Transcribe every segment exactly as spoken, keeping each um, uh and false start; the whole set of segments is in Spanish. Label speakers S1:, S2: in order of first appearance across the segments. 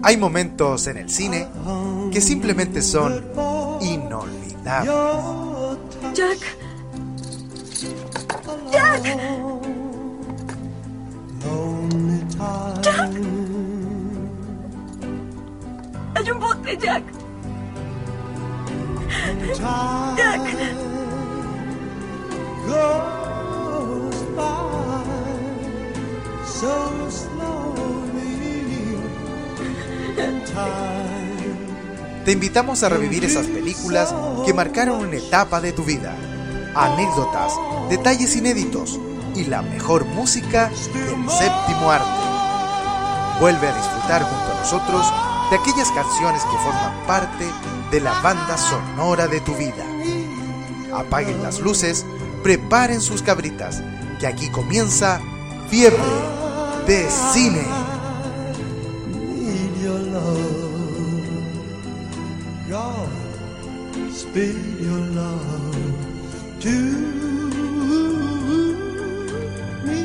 S1: Hay momentos en el cine que simplemente son inolvidables.
S2: Jack. Jack. Jack. Hay un bote, Jack. Jack.
S1: Te invitamos a revivir esas películas que marcaron una etapa de tu vida, anécdotas, detalles inéditos y la mejor música del séptimo arte. Vuelve a disfrutar junto a nosotros de aquellas canciones que forman parte de la banda sonora de tu vida. Apaguen las luces, preparen sus cabritas, que aquí comienza Fiebre de Cine.
S3: Speak your love to me.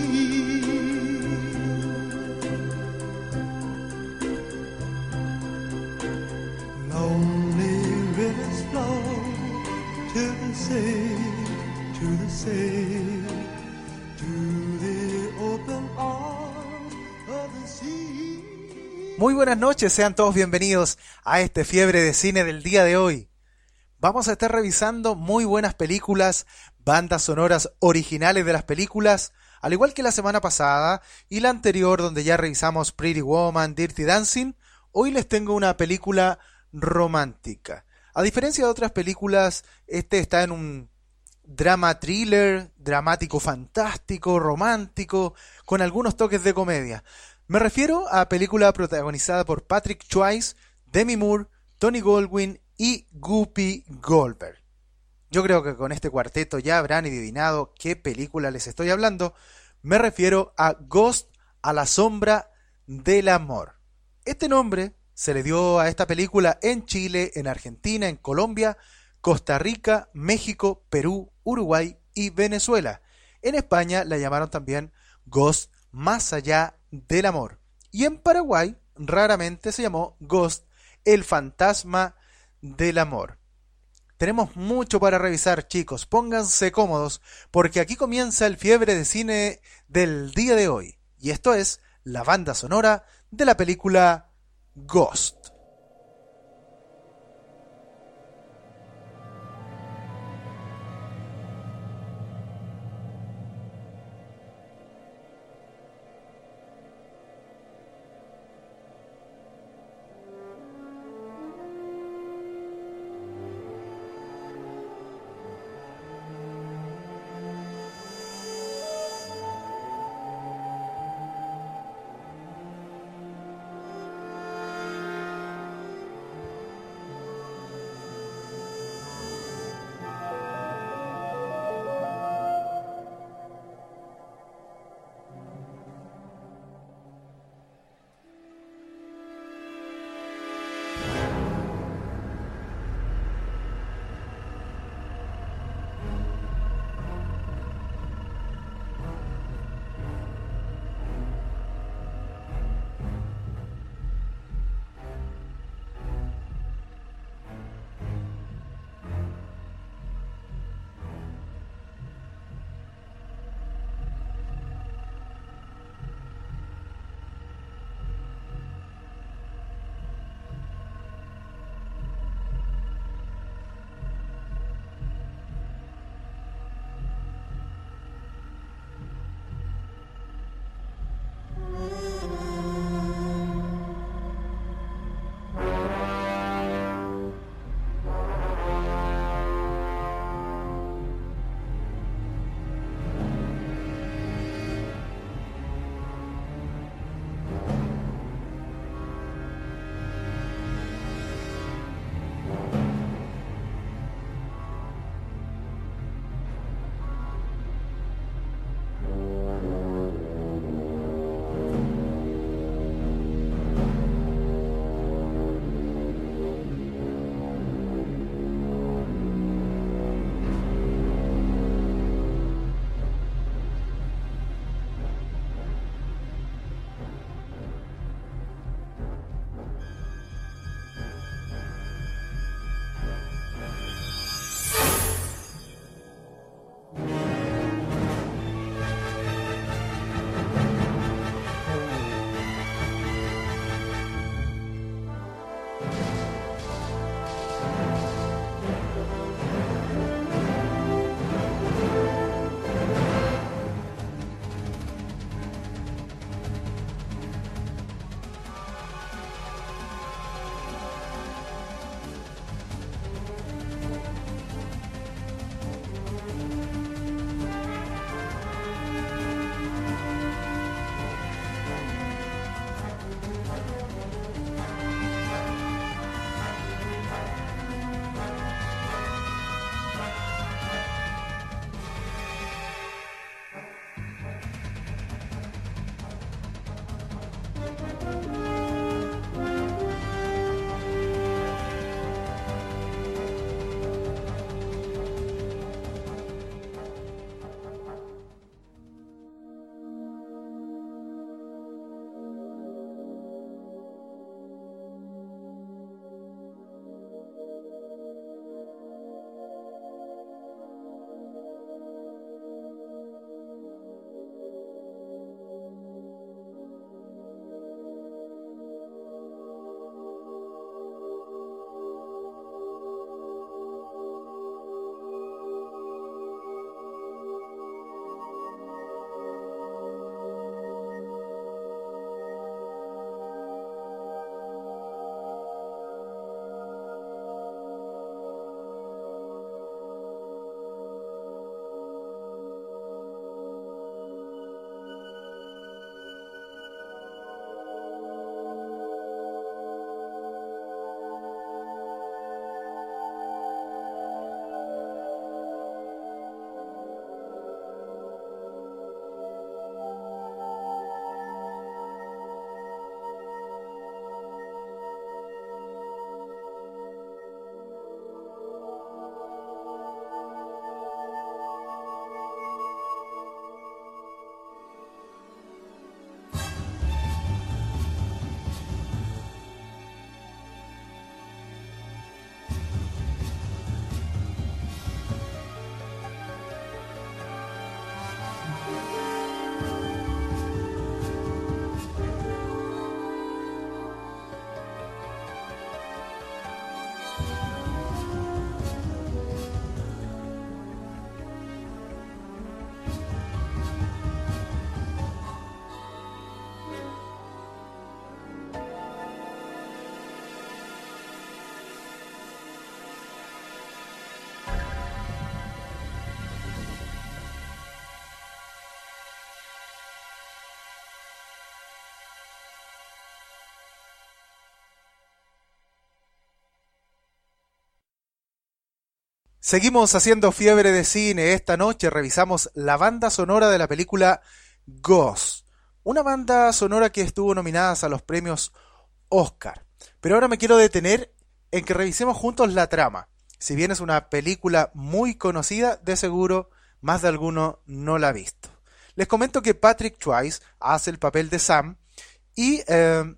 S3: Lonely rivers flow to the sea, to the sea, to the open arms of the sea.
S1: Muy buenas noches, sean todos bienvenidos a este Fiebre de Cine del día de hoy. Vamos a estar revisando muy buenas películas, bandas sonoras originales de las películas, al igual que la semana pasada y la anterior donde ya revisamos Pretty Woman, Dirty Dancing. Hoy les tengo una película romántica. A diferencia de otras películas, este está en un drama thriller, dramático fantástico, romántico, con algunos toques de comedia. Me refiero a película protagonizada por Patrick Swayze, Demi Moore, Tony Goldwyn y Whoopi Goldberg. Yo creo que con este cuarteto ya habrán adivinado qué película les estoy hablando. Me refiero a Ghost, a la sombra del amor. Este nombre se le dio a esta película en Chile, en Argentina, en Colombia, Costa Rica, México, Perú, Uruguay y Venezuela. En España la llamaron también Ghost, más allá del amor. Y en Paraguay raramente se llamó Ghost, el fantasma del amor. Tenemos mucho para revisar, chicos. Pónganse cómodos porque aquí comienza el Fiebre de Cine del día de hoy. Y esto es la banda sonora de la película Ghost. Seguimos haciendo fiebre de cine. Esta noche revisamos la banda sonora de la película Ghost, una banda sonora que estuvo nominada a los premios Oscar. Pero ahora me quiero detener en que revisemos juntos la trama. Si bien es una película muy conocida, de seguro más de alguno no la ha visto. Les comento que Patrick Swayze hace el papel de Sam y eh,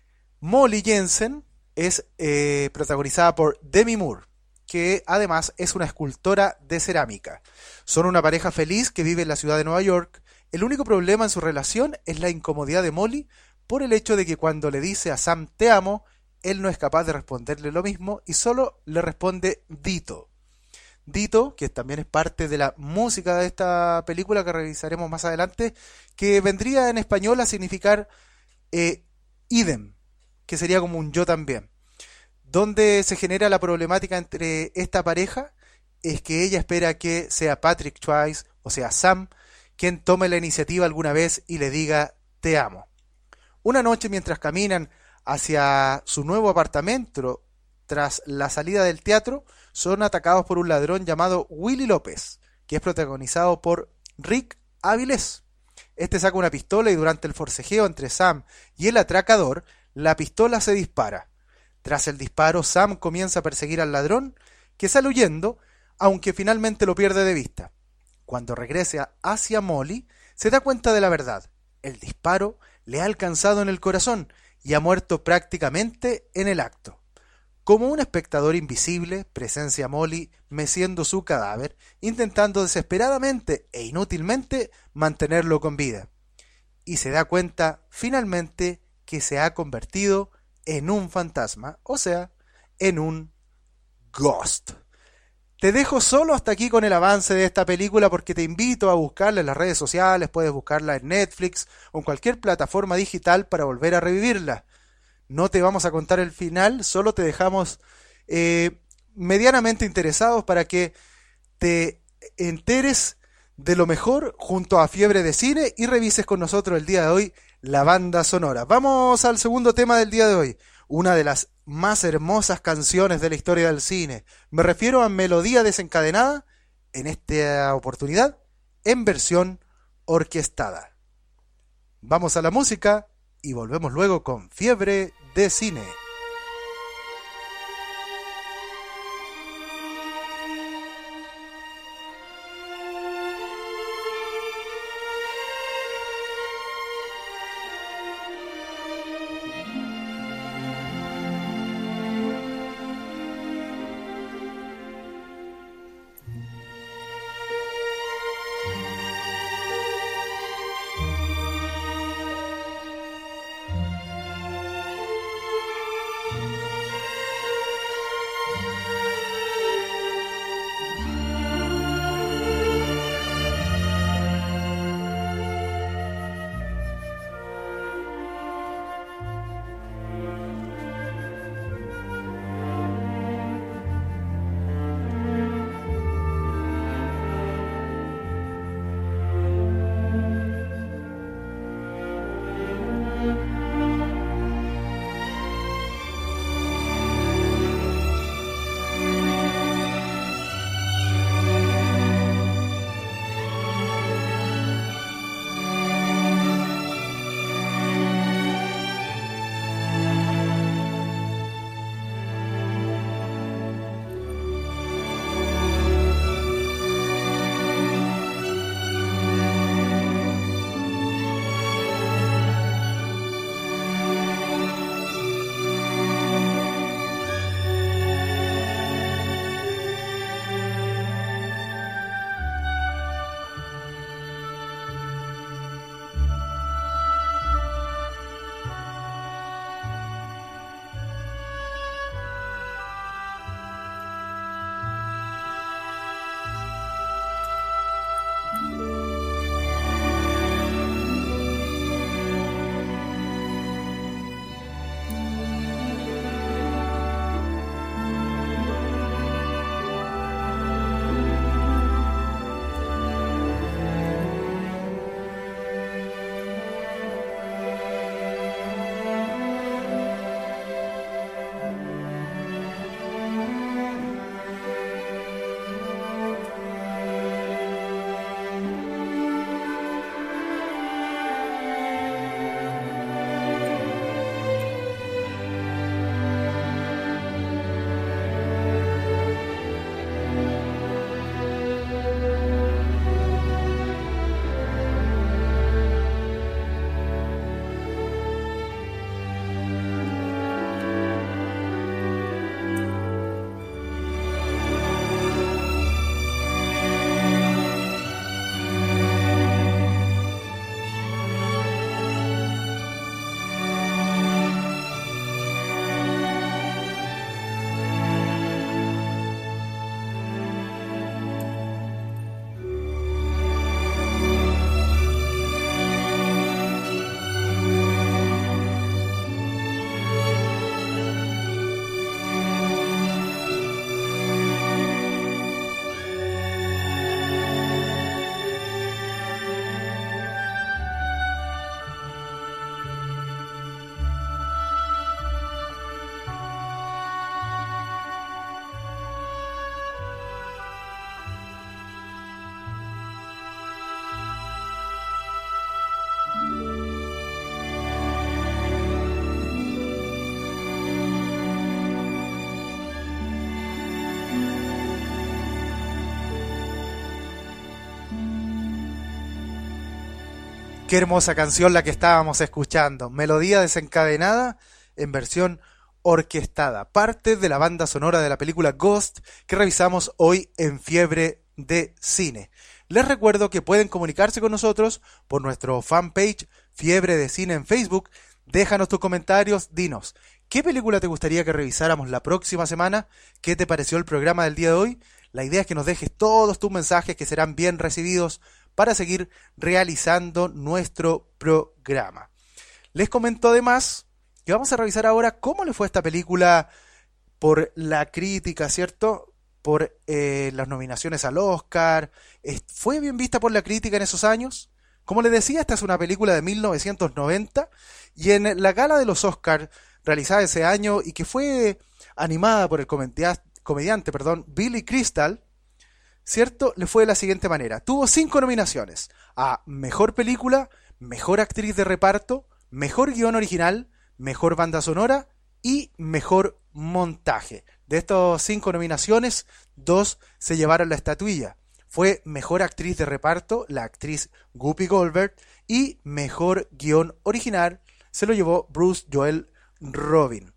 S1: Molly Jensen es eh, protagonizada por Demi Moore, que además es una escultora de cerámica. Son una pareja feliz que vive en la ciudad de Nueva York. El único problema en su relación es la incomodidad de Molly por el hecho de que cuando le dice a Sam te amo, él no es capaz de responderle lo mismo y solo le responde Dito. Dito, que también es parte de la música de esta película que revisaremos más adelante, que vendría en español a significar eh, idem, que sería como un yo también. Donde se genera la problemática entre esta pareja es que ella espera que sea Patrick Swayze, o sea Sam, quien tome la iniciativa alguna vez y le diga te amo. Una noche mientras caminan hacia su nuevo apartamento tras la salida del teatro, son atacados por un ladrón llamado Willy López, que es protagonizado por Rick Avilés. Este saca una pistola y durante el forcejeo entre Sam y el atracador, la pistola se dispara. Tras el disparo, Sam comienza a perseguir al ladrón, que sale huyendo, aunque finalmente lo pierde de vista. Cuando regresa hacia Molly, se da cuenta de la verdad. El disparo le ha alcanzado en el corazón y ha muerto prácticamente en el acto. Como un espectador invisible, presencia a Molly meciendo su cadáver, intentando desesperadamente e inútilmente mantenerlo con vida. Y se da cuenta, finalmente, que se ha convertido en un fantasma, o sea, en un ghost. Te dejo solo hasta aquí con el avance de esta película porque te invito a buscarla en las redes sociales, puedes buscarla en Netflix o en cualquier plataforma digital para volver a revivirla. No te vamos a contar el final, solo te dejamos eh, medianamente interesados para que te enteres de lo mejor junto a Fiebre de Cine y revises con nosotros el día de hoy la banda sonora. Vamos al segundo tema del día de hoy, una de las más hermosas canciones de la historia del cine. Me refiero a Melodía Desencadenada, en esta oportunidad en versión orquestada. Vamos a la música y volvemos luego con Fiebre de Cine. Qué hermosa canción la que estábamos escuchando. Melodía desencadenada en versión orquestada. Parte de la banda sonora de la película Ghost que revisamos hoy en Fiebre de Cine. Les recuerdo que pueden comunicarse con nosotros por nuestro fanpage Fiebre de Cine en Facebook. Déjanos tus comentarios, dinos, ¿qué película te gustaría que revisáramos la próxima semana? ¿Qué te pareció el programa del día de hoy? La idea es que nos dejes todos tus mensajes que serán bien recibidos para seguir realizando nuestro programa. Les comento además que vamos a revisar ahora cómo le fue a esta película por la crítica, ¿cierto? Por eh, las nominaciones al Oscar. ¿Fue bien vista por la crítica en esos años? Como les decía, esta es una película de mil novecientos noventa y en la gala de los Oscar realizada ese año y que fue animada por el comediante, comediante perdón, Billy Crystal, ¿cierto? Le fue de la siguiente manera. Tuvo cinco nominaciones a Mejor Película, Mejor Actriz de Reparto, Mejor Guión Original, Mejor Banda Sonora y Mejor Montaje. De estas cinco nominaciones, dos se llevaron la estatuilla. Fue Mejor Actriz de Reparto, la actriz Whoopi Goldberg, y Mejor Guión Original se lo llevó Bruce Joel Robin.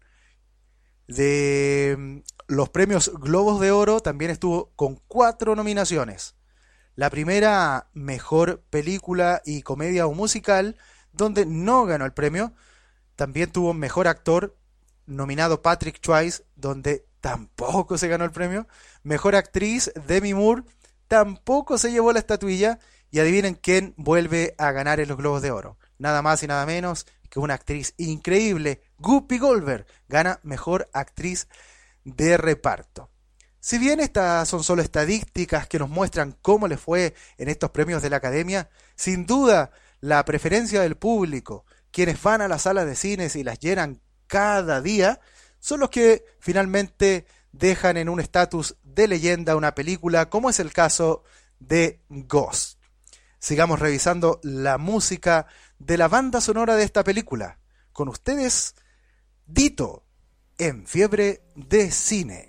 S1: De los premios Globos de Oro también estuvo con cuatro nominaciones. La primera, Mejor Película y Comedia o Musical, donde no ganó el premio. También tuvo Mejor Actor, nominado Patrick Swayze, donde tampoco se ganó el premio. Mejor Actriz, Demi Moore, tampoco se llevó la estatuilla. Y adivinen quién vuelve a ganar en los Globos de Oro. Nada más y nada menos que una actriz increíble, Whoopi Goldberg, gana Mejor Actriz de Reparto. Si bien estas son solo estadísticas que nos muestran cómo le fue en estos premios de la Academia, sin duda la preferencia del público, quienes van a las salas de cines y las llenan cada día, son los que finalmente dejan en un estatus de leyenda una película, como es el caso de Ghost. Sigamos revisando la música de la banda sonora de esta película. Con ustedes, Dito, en Fiebre de Cine.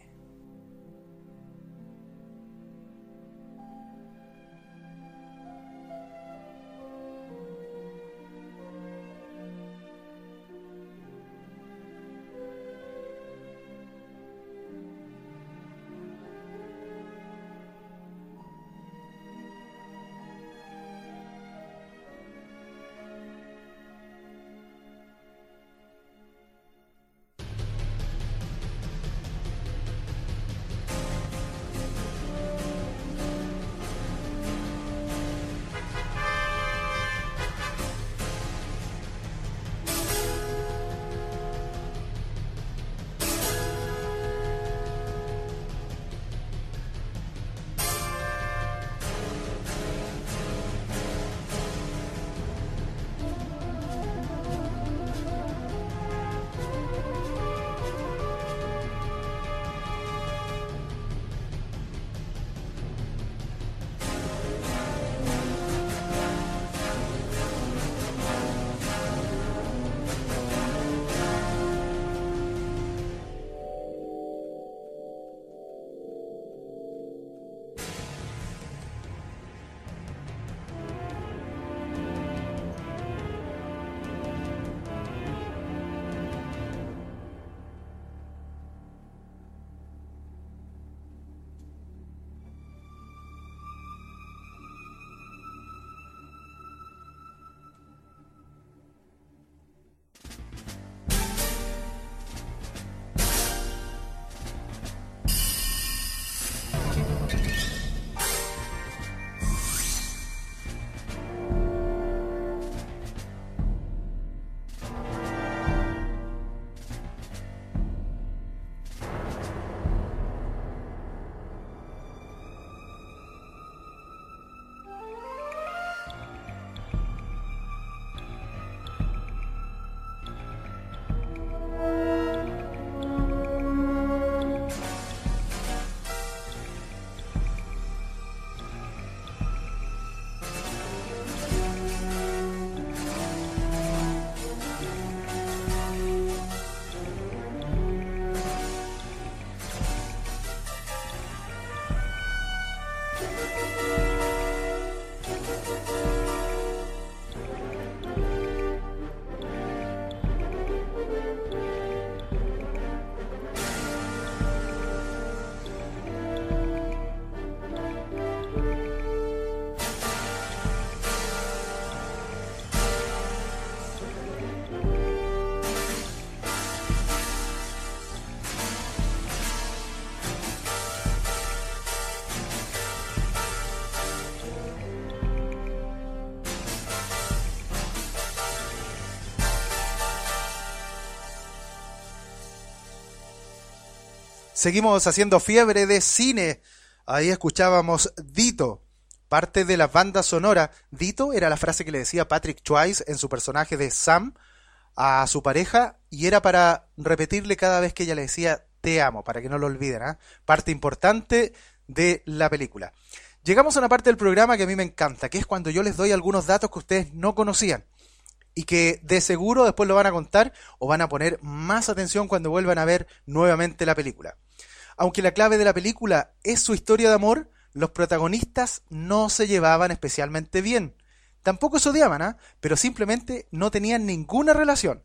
S1: Seguimos haciendo fiebre de cine. Ahí escuchábamos Dito, parte de la banda sonora. Dito era la frase que le decía Patrick Swayze en su personaje de Sam a su pareja, y era para repetirle cada vez que ella le decía te amo, para que no lo olviden, ¿eh? Parte importante de la película. Llegamos a una parte del programa que a mí me encanta, que es cuando yo les doy algunos datos que ustedes no conocían y que de seguro después lo van a contar o van a poner más atención cuando vuelvan a ver nuevamente la película. Aunque la clave de la película es su historia de amor, los protagonistas no se llevaban especialmente bien. Tampoco se odiaban, ¿eh? Pero simplemente no tenían ninguna relación,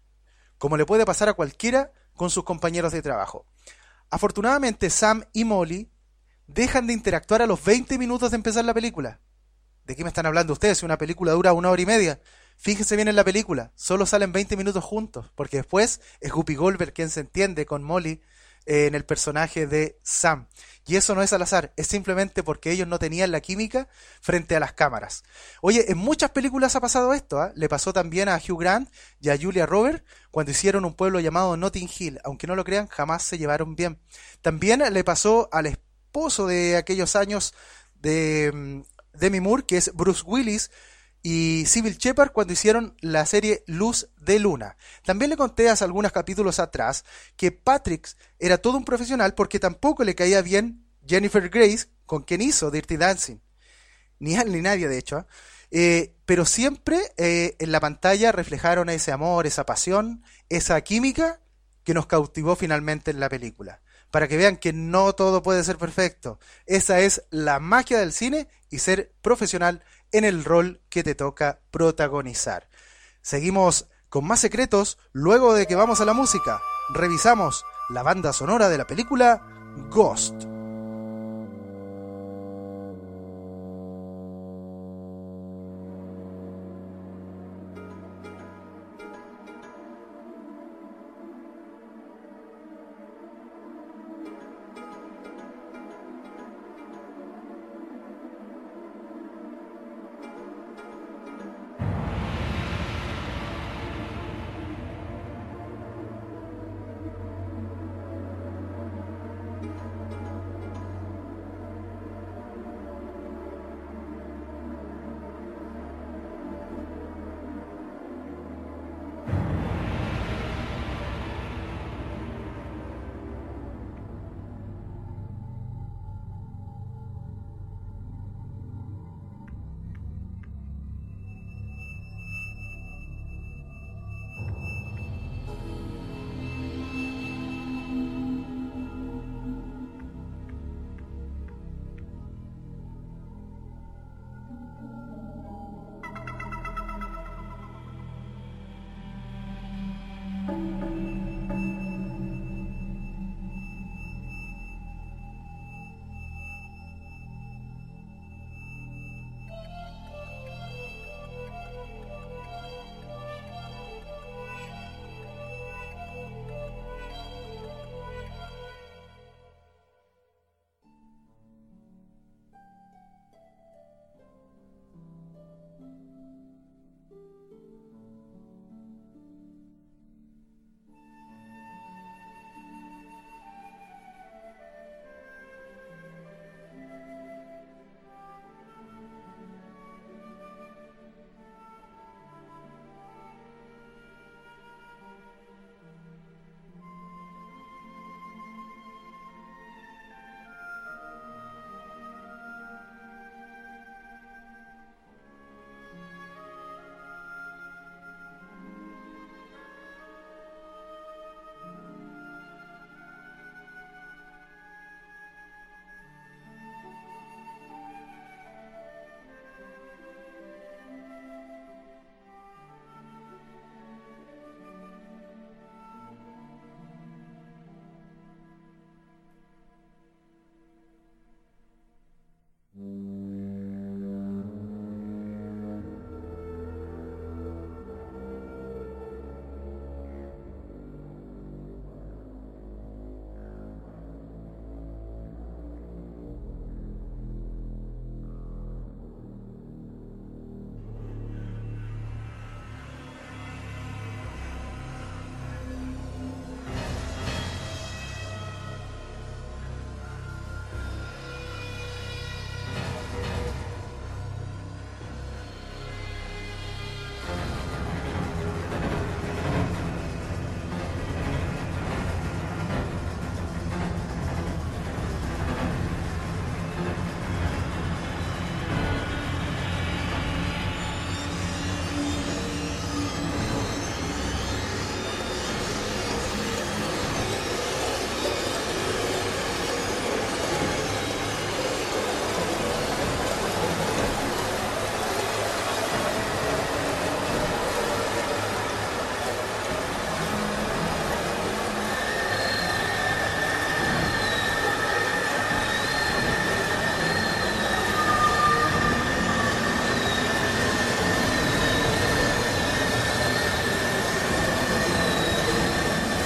S1: como le puede pasar a cualquiera con sus compañeros de trabajo. Afortunadamente, Sam y Molly dejan de interactuar a los veinte minutos de empezar la película. ¿De qué me están hablando ustedes? Si una película dura una hora y media. Fíjense bien en la película, solo salen veinte minutos juntos, porque después es Whoopi Goldberg quien se entiende con Molly eh, en el personaje de Sam. Y eso no es al azar, es simplemente porque ellos no tenían la química frente a las cámaras. Oye, en muchas películas ha pasado esto, ¿eh? Le pasó también a Hugh Grant y a Julia Roberts cuando hicieron Un pueblo llamado Notting Hill. Aunque no lo crean, jamás se llevaron bien. También le pasó al esposo de aquellos años de um, Demi Moore, que es Bruce Willis, y Sybil Shepherd cuando hicieron la serie Luz de Luna. También le conté hace algunos capítulos atrás que Patrick era todo un profesional porque tampoco le caía bien Jennifer Grace, con quien hizo Dirty Dancing. Ni él ni nadie, de hecho. ¿eh? Eh, pero siempre eh, en la pantalla reflejaron ese amor, esa pasión, esa química que nos cautivó finalmente en la película. Para que vean que no todo puede ser perfecto. Esa es la magia del cine y ser profesional en el rol que te toca protagonizar. Seguimos con más secretos luego de que vamos a la música. Revisamos la banda sonora de la película Ghost.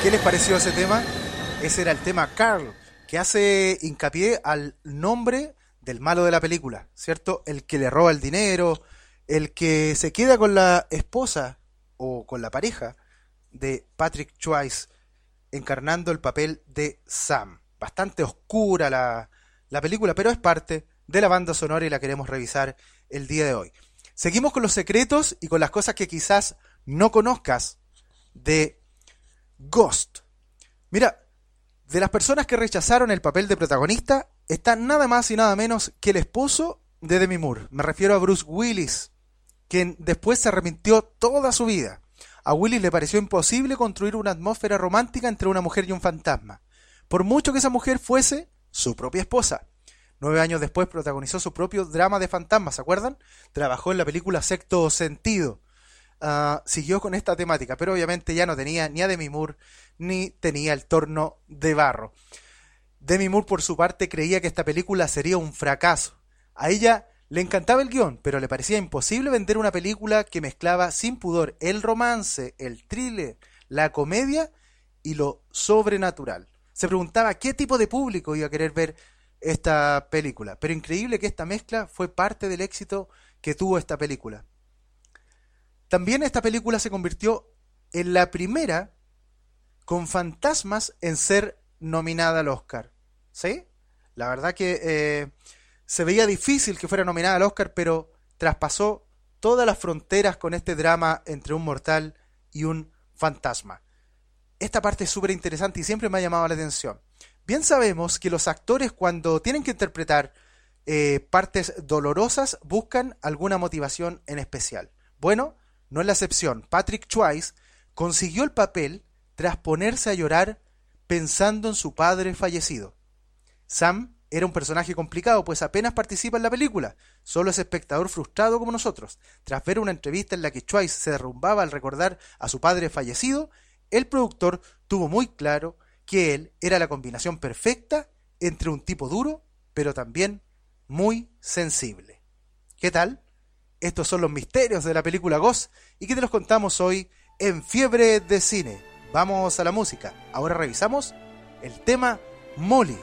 S1: ¿Qué les pareció ese tema? Ese era el tema Carl, que hace hincapié al nombre del malo de la película, ¿cierto? El que le roba el dinero, el que se queda con la esposa o con la pareja de Patrick Swayze, encarnando el papel de Sam. Bastante oscura la, la película, pero es parte de la banda sonora y la queremos revisar el día de hoy. Seguimos con los secretos y con las cosas que quizás no conozcas de Ghost. Mira, de las personas que rechazaron el papel de protagonista está nada más y nada menos que el esposo de Demi Moore. Me refiero a Bruce Willis, quien después se arrepintió toda su vida. A Willis le pareció imposible construir una atmósfera romántica entre una mujer y un fantasma, por mucho que esa mujer fuese su propia esposa. Nueve años después protagonizó su propio drama de fantasmas, ¿se acuerdan? Trabajó en la película Sexto Sentido. Uh, siguió con esta temática, pero obviamente ya no tenía ni a Demi Moore ni tenía el torno de barro. Demi Moore, por su parte, creía que esta película sería un fracaso. A ella le encantaba el guión, pero le parecía imposible vender una película que mezclaba sin pudor el romance, el thriller, la comedia y lo sobrenatural. Se preguntaba qué tipo de público iba a querer ver esta película, pero increíble que esta mezcla fue parte del éxito que tuvo esta película. También esta película se convirtió en la primera con fantasmas en ser nominada al Oscar. ¿Sí? La verdad que eh, se veía difícil que fuera nominada al Oscar, pero traspasó todas las fronteras con este drama entre un mortal y un fantasma. Esta parte es súper interesante y siempre me ha llamado la atención. Bien sabemos que los actores, cuando tienen que interpretar eh, partes dolorosas, buscan alguna motivación en especial. Bueno, no es la excepción. Patrick Swayze consiguió el papel tras ponerse a llorar pensando en su padre fallecido. Sam era un personaje complicado, pues apenas participa en la película, solo es espectador frustrado como nosotros. Tras ver una entrevista en la que Swayze se derrumbaba al recordar a su padre fallecido, el productor tuvo muy claro que él era la combinación perfecta entre un tipo duro, pero también muy sensible. ¿Qué tal? Estos son los misterios de la película Ghost y que te los contamos hoy en Fiebre de Cine. Vamos a la música. Ahora revisamos el tema Molly.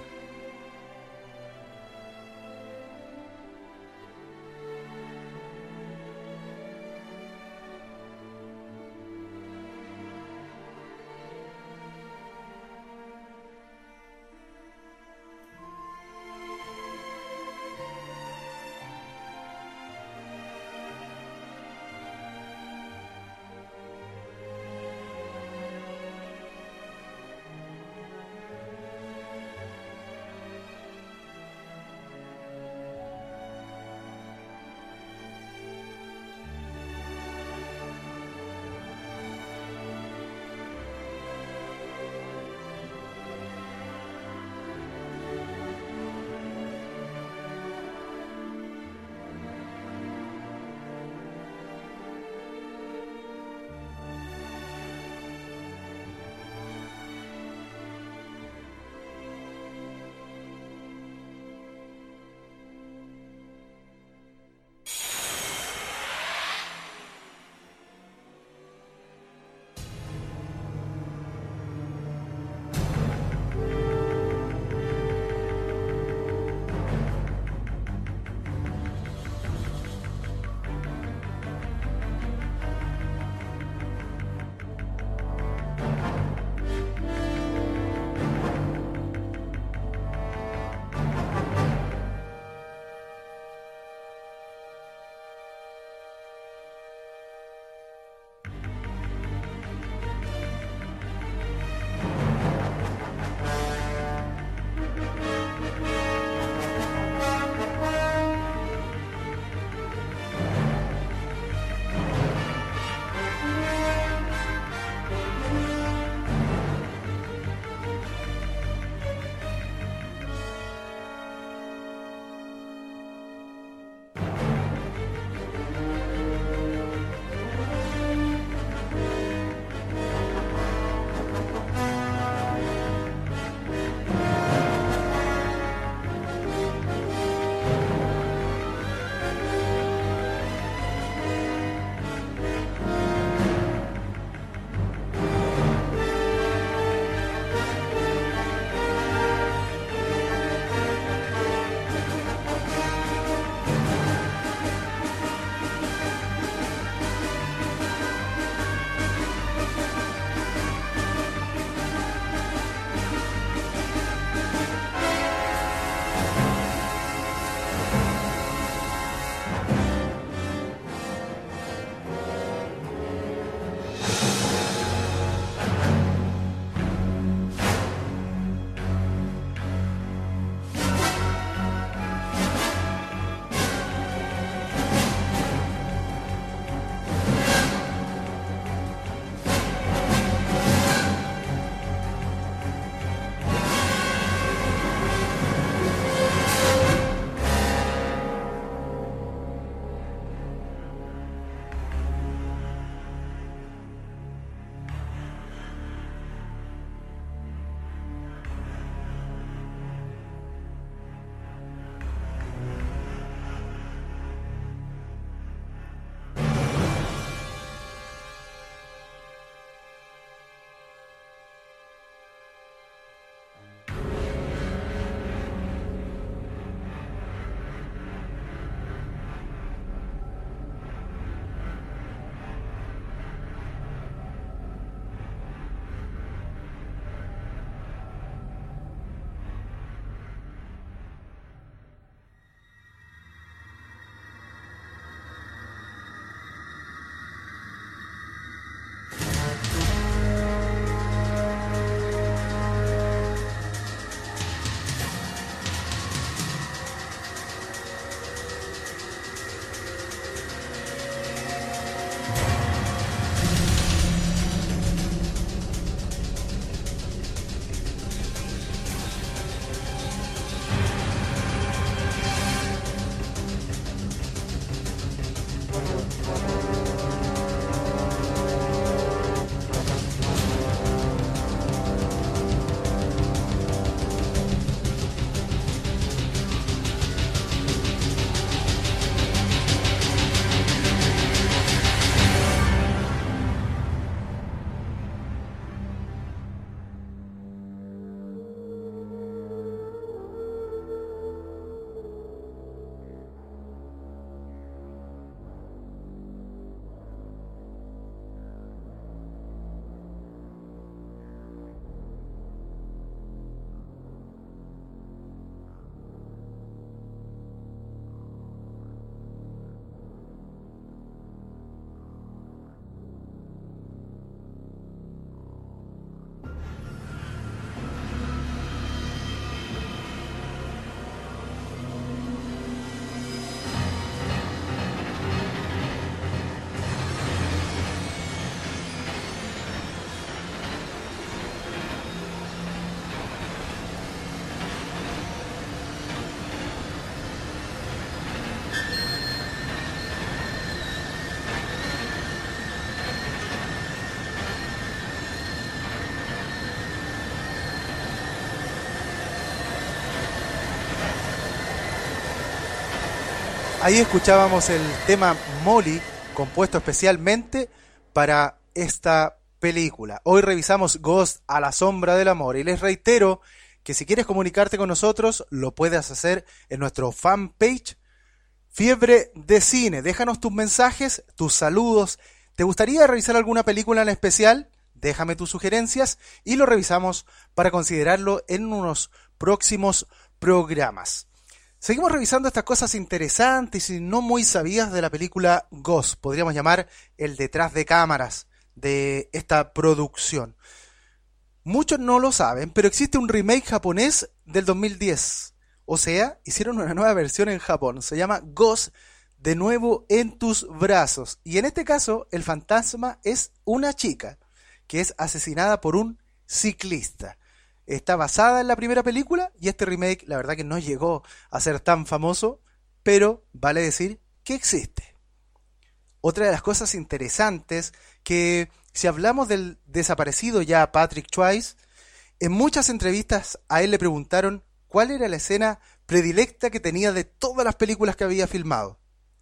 S1: Ahí escuchábamos el tema Molly, compuesto especialmente para esta película. Hoy revisamos Ghost a la sombra del amor y les reitero que si quieres comunicarte con nosotros lo puedes hacer en nuestro fanpage Fiebre de Cine. Déjanos tus mensajes, tus saludos. ¿Te gustaría revisar alguna película en especial? Déjame tus sugerencias y lo revisamos para considerarlo en unos próximos programas. Seguimos revisando estas cosas interesantes y no muy sabidas de la película Ghost. Podríamos llamar el detrás de cámaras de esta producción. Muchos no lo saben, pero existe un remake japonés del dos mil diez. O sea, hicieron una nueva versión en Japón. Se llama Ghost, de nuevo en tus brazos. Y en este caso, el fantasma es una chica que es asesinada por un ciclista. Está basada en la primera película y este remake, la verdad que no llegó a ser tan famoso, pero vale decir que existe. Otra de las cosas interesantes que si hablamos del desaparecido ya Patrick Swayze, en muchas entrevistas a él le preguntaron cuál era la escena predilecta que tenía de todas las películas que había filmado.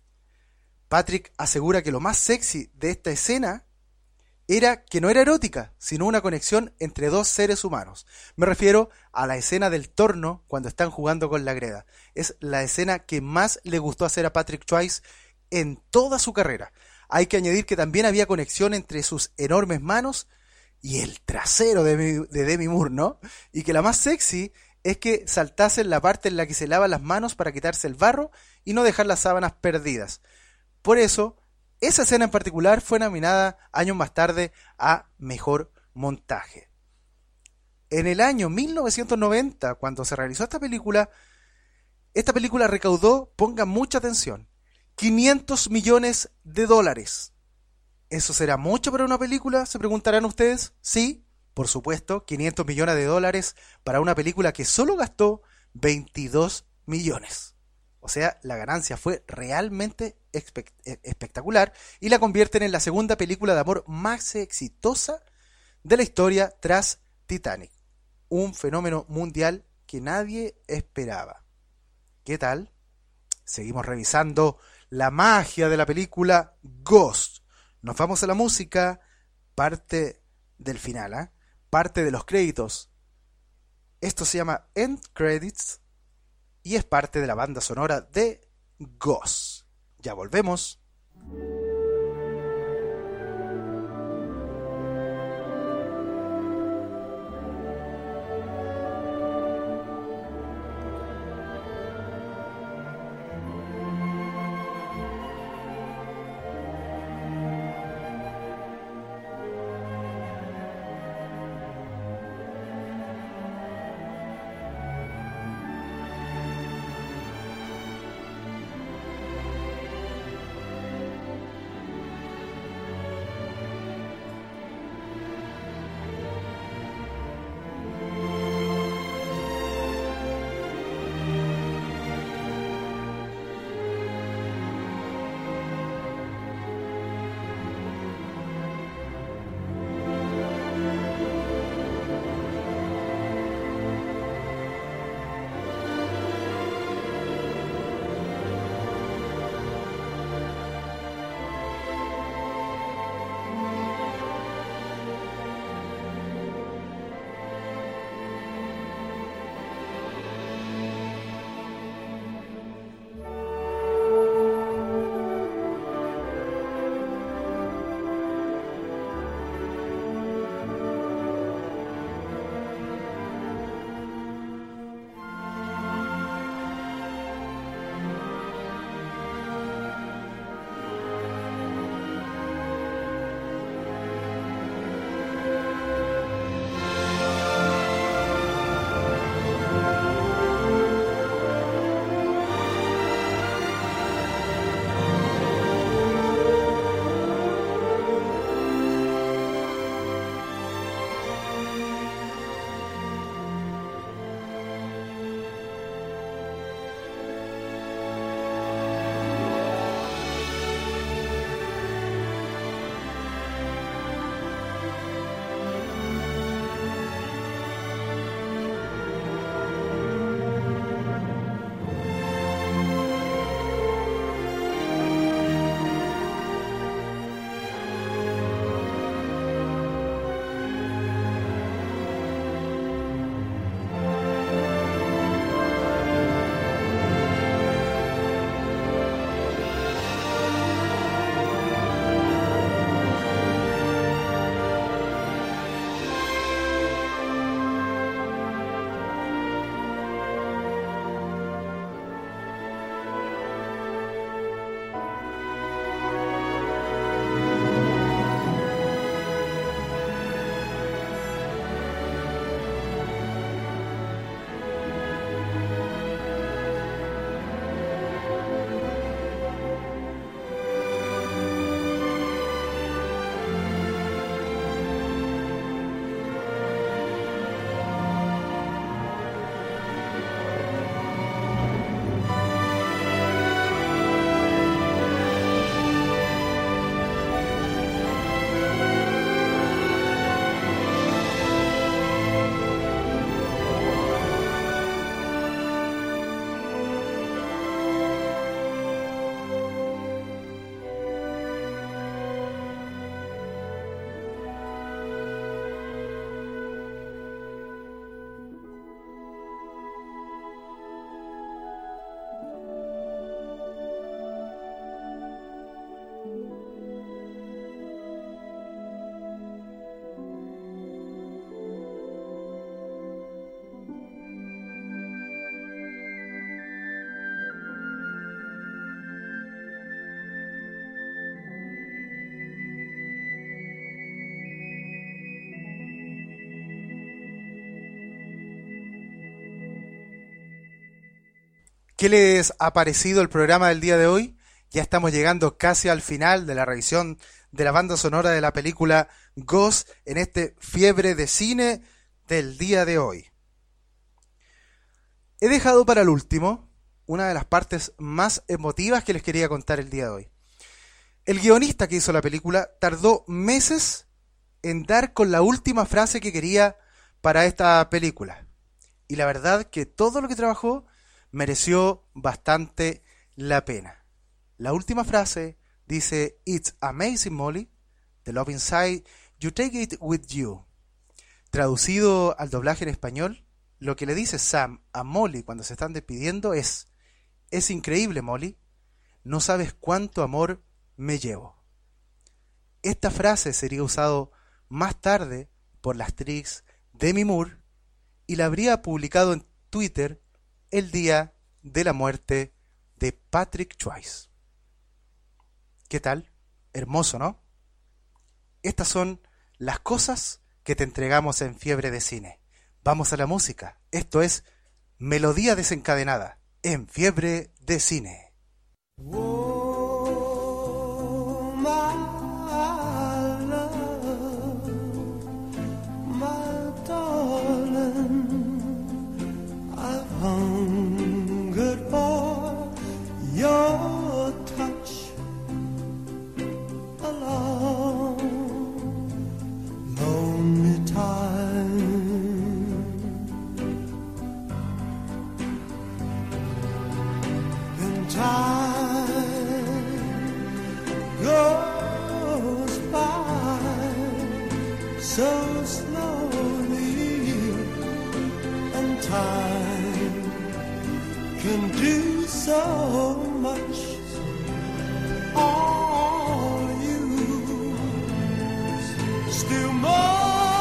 S1: Patrick asegura que lo más sexy de esta escena era que no era erótica, sino una conexión entre dos seres humanos. Me refiero a la escena del torno cuando están jugando con la greda. Es la escena que más le gustó hacer a Patrick Swayze en toda su carrera. Hay que añadir que también había conexión entre sus enormes manos y el trasero de, de Demi Moore, ¿no? Y que la más sexy es que saltase en la parte en la que se lava las manos para quitarse el barro y no dejar las sábanas perdidas. Por eso, esa escena en particular fue nominada años más tarde a Mejor Montaje. En el año mil novecientos noventa, cuando se realizó esta película, esta película recaudó, pongan mucha atención, quinientos millones de dólares. ¿Eso será mucho para una película? Se preguntarán ustedes. Sí, por supuesto, quinientos millones de dólares para una película que solo gastó veintidós millones. O sea, la ganancia fue realmente espe- espectacular y la convierten en la segunda película de amor más exitosa de la historia tras Titanic. Un fenómeno mundial que nadie esperaba. ¿Qué tal? Seguimos revisando la magia de la película Ghost. Nos vamos a la música, parte del final, ¿eh? Parte de los créditos. Esto se llama End Credits y es parte de la banda sonora de Ghost. Ya volvemos. ¿Qué les ha parecido el programa del día de hoy? Ya estamos llegando casi al final de la revisión de la banda sonora de la película Ghost en este Fiebre de Cine del día de hoy. He dejado para el último una de las partes más emotivas que les quería contar el día de hoy. El guionista que hizo la película tardó meses en dar con la última frase que quería para esta película. Y la verdad que todo lo que trabajó mereció bastante la pena. La última frase dice: "It's amazing, Molly. The love inside, you take it with you". Traducido al doblaje en español, lo que le dice Sam a Molly cuando se están despidiendo es: "Es increíble, Molly. No sabes cuánto amor me llevo". Esta frase sería usado más tarde por la actriz Demi Moore y la habría publicado en Twitter el día de la muerte de Patrick Swayze. ¿Qué tal? Hermoso, ¿no? Estas son las cosas que te entregamos en Fiebre de Cine. Vamos a la música. Esto es Melodía Desencadenada en Fiebre de Cine.
S3: Oh, my love, my darling, I've hungered for your touch a long, lonely time. And time goes by so slowly, and time can do so much. All you still more.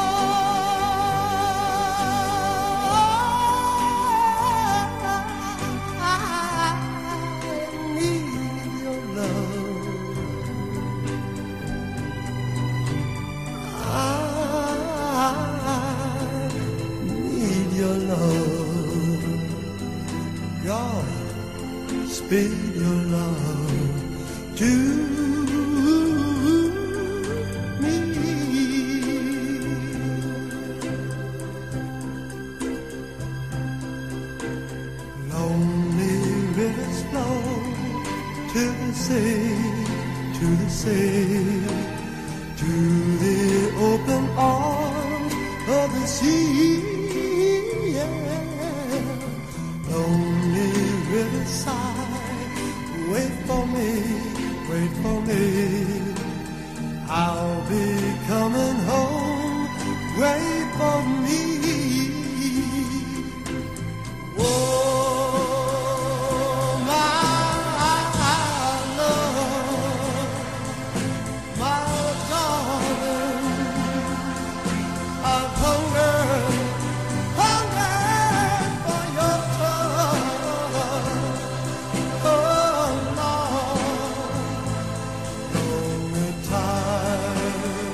S3: Speed your love to me. Lonely rivers flow to the sea, to the sea, to the open arms of the sea. Yeah. Lonely riverside, wait for me, wait for me. I'll be coming home, wait for me. Oh, my love, my darling, I've hungered, hungered for your touch. Oh, Lord, lonely time.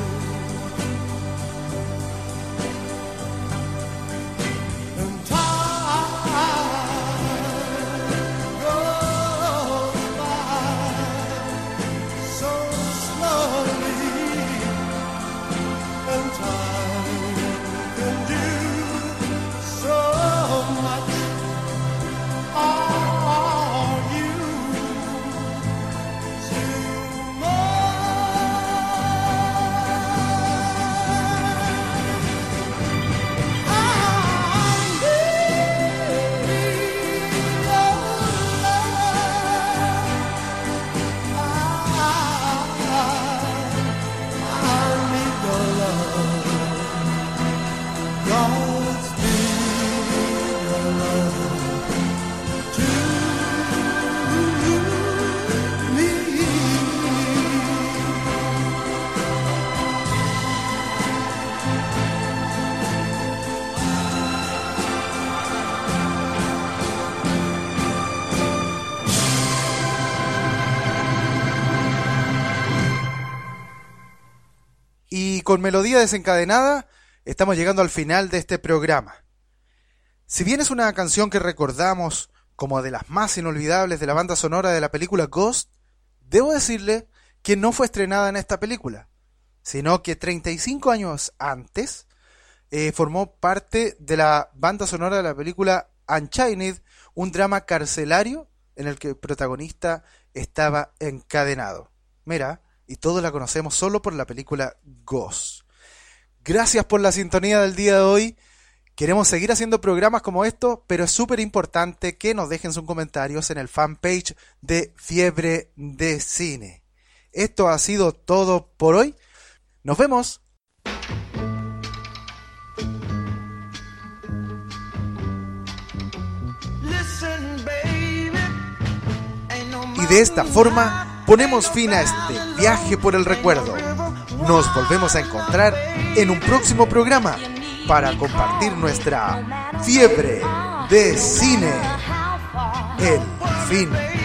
S3: And time goes by so slowly, and time can do so much. Are you still mine? I need your love. God's need your love to me.
S1: Y con Melodía Desencadenada estamos llegando al final de este programa. Si bien es una canción que recordamos como de las más inolvidables de la banda sonora de la película Ghost, debo decirle que no fue estrenada en esta película, sino que treinta y cinco años antes eh, formó parte de la banda sonora de la película Unchained, un drama carcelario en el que el protagonista estaba encadenado. Mira, y todos la conocemos solo por la película Ghost. Gracias por la sintonía del día de hoy. Queremos seguir haciendo programas como estos, pero es súper importante que nos dejen sus comentarios en el fanpage de Fiebre de Cine. Esto ha sido todo por hoy. ¡Nos vemos! Y de esta forma ponemos fin a este viaje por el recuerdo. Nos volvemos a encontrar en un próximo programa para compartir nuestra fiebre de cine. El fin.